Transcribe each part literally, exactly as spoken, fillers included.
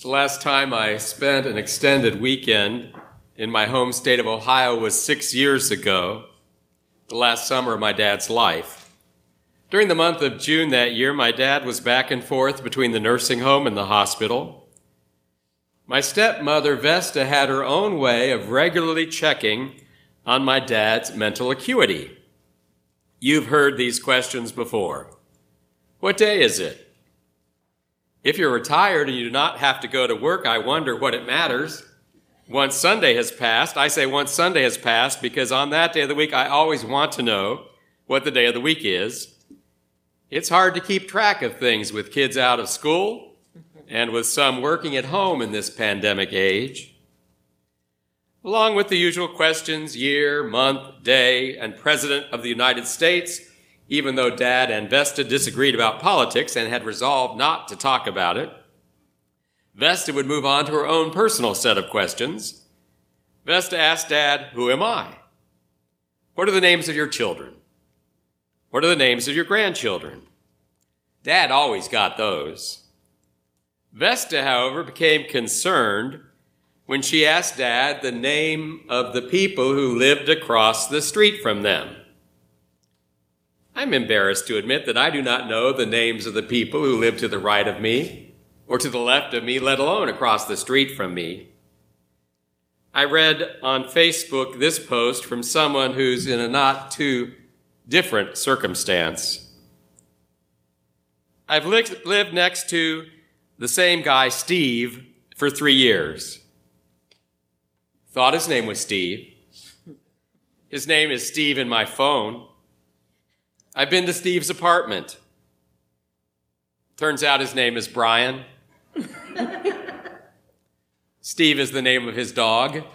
The last time I spent an extended weekend in my home state of Ohio was six years ago, the last summer of my dad's life. During the month of June that year, my dad was back and forth between the nursing home and the hospital. My stepmother, Vesta, had her own way of regularly checking on my dad's mental acuity. You've heard these questions before. What day is it? If you're retired and you do not have to go to work, I wonder what it matters. Once Sunday has passed, I say once Sunday has passed because on that day of the week, I always want to know what the day of the week is. It's hard to keep track of things with kids out of school and with some working at home in this pandemic age. Along with the usual questions, year, month, day, and President of the United States, even though Dad and Vesta disagreed about politics and had resolved not to talk about it, Vesta would move on to her own personal set of questions. Vesta asked Dad, "Who am I? What are the names of your children? What are the names of your grandchildren?" Dad always got those. Vesta, however, became concerned when she asked Dad the name of the people who lived across the street from them. I'm embarrassed to admit that I do not know the names of the people who live to the right of me or to the left of me, let alone across the street from me. I read on Facebook this post from someone who's in a not too different circumstance. I've li- lived next to the same guy, Steve, for three years. Thought his name was Steve. His name is Steve in my phone. I've been to Steve's apartment. Turns out his name is Brian. Steve is the name of his dog.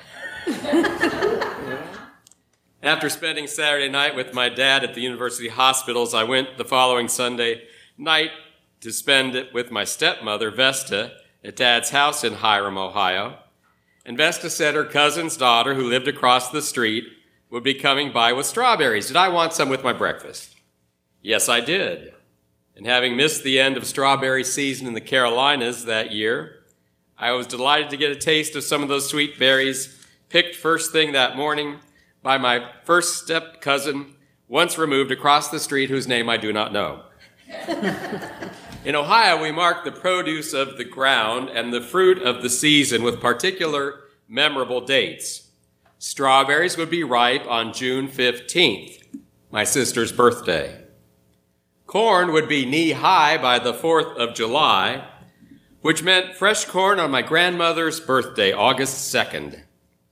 After spending Saturday night with my dad at the university hospitals, I went the following Sunday night to spend it with my stepmother, Vesta, at Dad's house in Hiram, Ohio. And Vesta said her cousin's daughter, who lived across the street, would be coming by with strawberries. Did I want some with my breakfast? Yes, I did. And having missed the end of strawberry season in the Carolinas that year, I was delighted to get a taste of some of those sweet berries picked first thing that morning by my first step cousin, once removed across the street, whose name I do not know. In Ohio, we mark the produce of the ground and the fruit of the season with particular memorable dates. Strawberries would be ripe on June fifteenth, my sister's birthday. Corn would be knee-high by the fourth of July, which meant fresh corn on my grandmother's birthday, August second.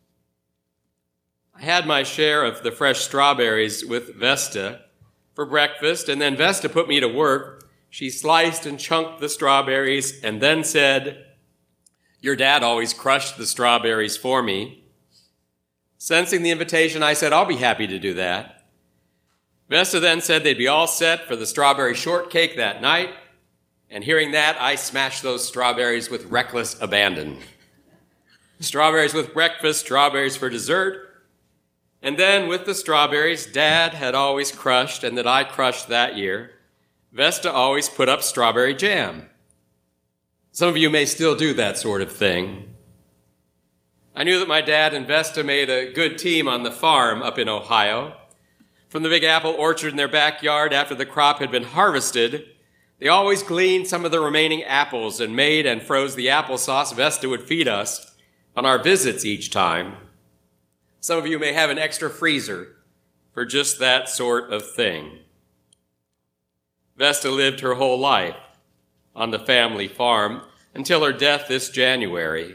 I had my share of the fresh strawberries with Vesta for breakfast, and then Vesta put me to work. She sliced and chunked the strawberries and then said, "Your dad always crushed the strawberries for me." Sensing the invitation, I said, "I'll be happy to do that." Vesta then said they'd be all set for the strawberry shortcake that night, and hearing that, I smashed those strawberries with reckless abandon. Strawberries with breakfast, strawberries for dessert, and then with the strawberries Dad had always crushed and that I crushed that year, Vesta always put up strawberry jam. Some of you may still do that sort of thing. I knew that my dad and Vesta made a good team on the farm up in Ohio. From the big apple orchard in their backyard after the crop had been harvested, they always gleaned some of the remaining apples and made and froze the applesauce Vesta would feed us on our visits each time. Some of you may have an extra freezer for just that sort of thing. Vesta lived her whole life on the family farm until her death this January.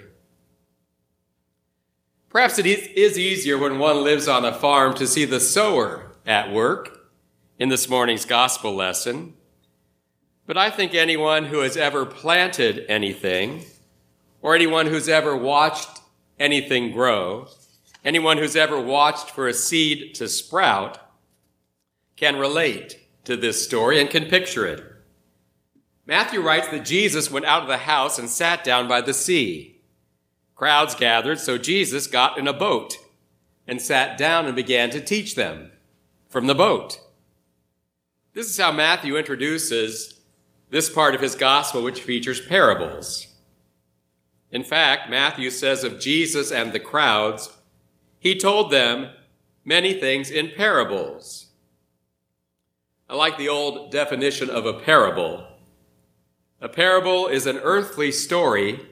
Perhaps it is easier when one lives on a farm to see the sower at work in this morning's gospel lesson. But I think anyone who has ever planted anything, or anyone who's ever watched anything grow, anyone who's ever watched for a seed to sprout, can relate to this story and can picture it. Matthew writes that Jesus went out of the house and sat down by the sea. Crowds gathered, so Jesus got in a boat and sat down and began to teach them from the boat. This is how Matthew introduces this part of his gospel, which features parables. In fact, Matthew says of Jesus and the crowds, he told them many things in parables. I like the old definition of a parable. A parable is an earthly story.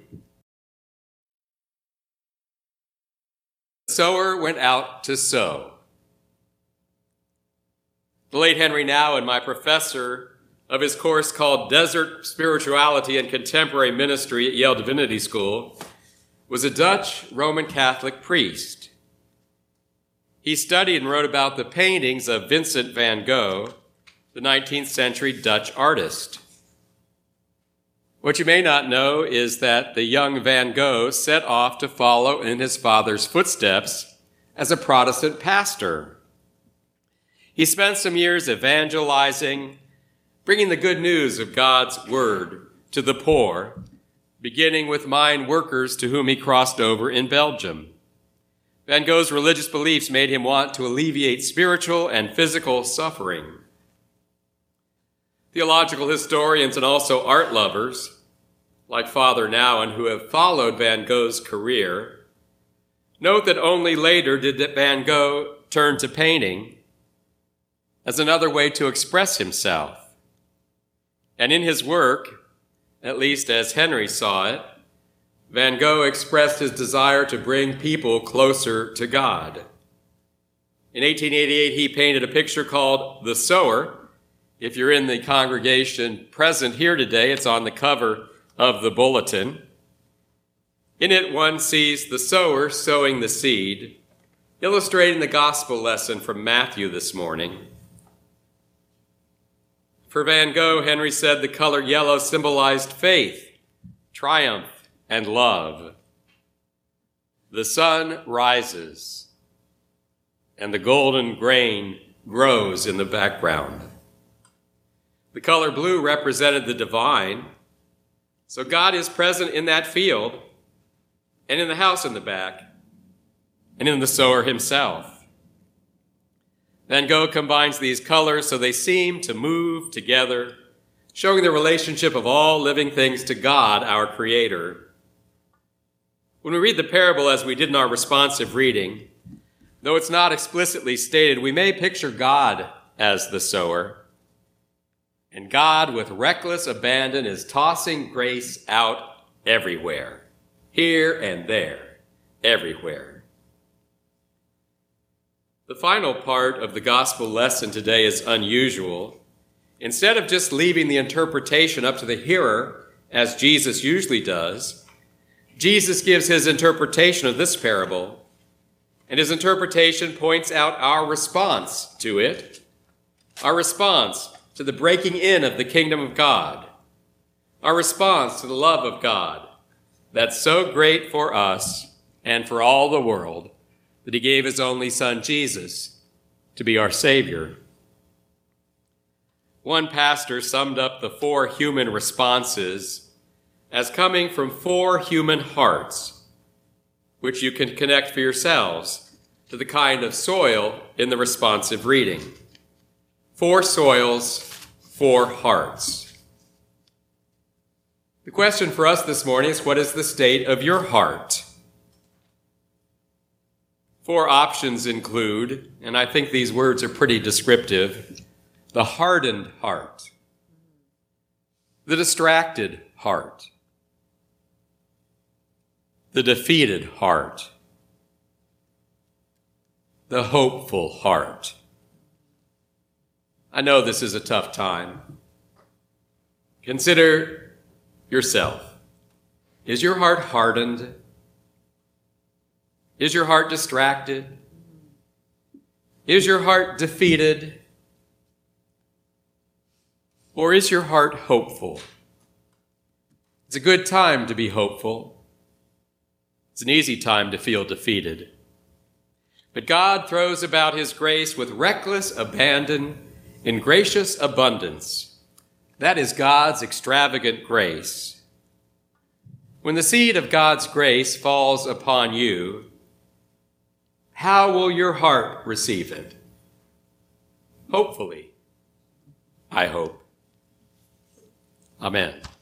The sower went out to sow. The late Henry Nouwen, my professor of his course called Desert Spirituality and Contemporary Ministry at Yale Divinity School, was a Dutch Roman Catholic priest. He studied and wrote about the paintings of Vincent van Gogh, the nineteenth century Dutch artist. What you may not know is that the young Van Gogh set off to follow in his father's footsteps as a Protestant pastor. He spent some years evangelizing, bringing the good news of God's word to the poor, beginning with mine workers to whom he crossed over in Belgium. Van Gogh's religious beliefs made him want to alleviate spiritual and physical suffering. Theological historians and also art lovers, like Father Nouwen, who have followed Van Gogh's career, note that only later did Van Gogh turn to painting as another way to express himself. And in his work, at least as Henry saw it, Van Gogh expressed his desire to bring people closer to God. In eighteen eighty-eight, he painted a picture called The Sower. If you're in the congregation present here today, it's on the cover of the bulletin. In it, one sees the sower sowing the seed, illustrating the gospel lesson from Matthew this morning. For Van Gogh, Henry said the color yellow symbolized faith, triumph, and love. The sun rises, and the golden grain grows in the background. The color blue represented the divine, so God is present in that field, and in the house in the back, and in the sower himself. Van Gogh combines these colors so they seem to move together, showing the relationship of all living things to God, our Creator. When we read the parable as we did in our responsive reading, though it's not explicitly stated, we may picture God as the sower. And God, with reckless abandon, is tossing grace out everywhere, here and there, everywhere. The final part of the gospel lesson today is unusual. Instead of just leaving the interpretation up to the hearer, as Jesus usually does, Jesus gives his interpretation of this parable, and his interpretation points out our response to it, our response to the breaking in of the kingdom of God, our response to the love of God that's so great for us and for all the world that he gave his only son, Jesus, to be our Savior. One pastor summed up the four human responses as coming from four human hearts, which you can connect for yourselves to the kind of soil in the responsive reading. Four soils, four hearts. The question for us this morning is, what is the state of your heart? Four options include, and I think these words are pretty descriptive, the hardened heart, the distracted heart, the defeated heart, the hopeful heart. I know this is a tough time. Consider yourself. Is your heart hardened? Is your heart distracted? Is your heart defeated? Or is your heart hopeful? It's a good time to be hopeful. It's an easy time to feel defeated. But God throws about his grace with reckless abandon in gracious abundance. That is God's extravagant grace. When the seed of God's grace falls upon you, how will your heart receive it? Hopefully, I hope. Amen.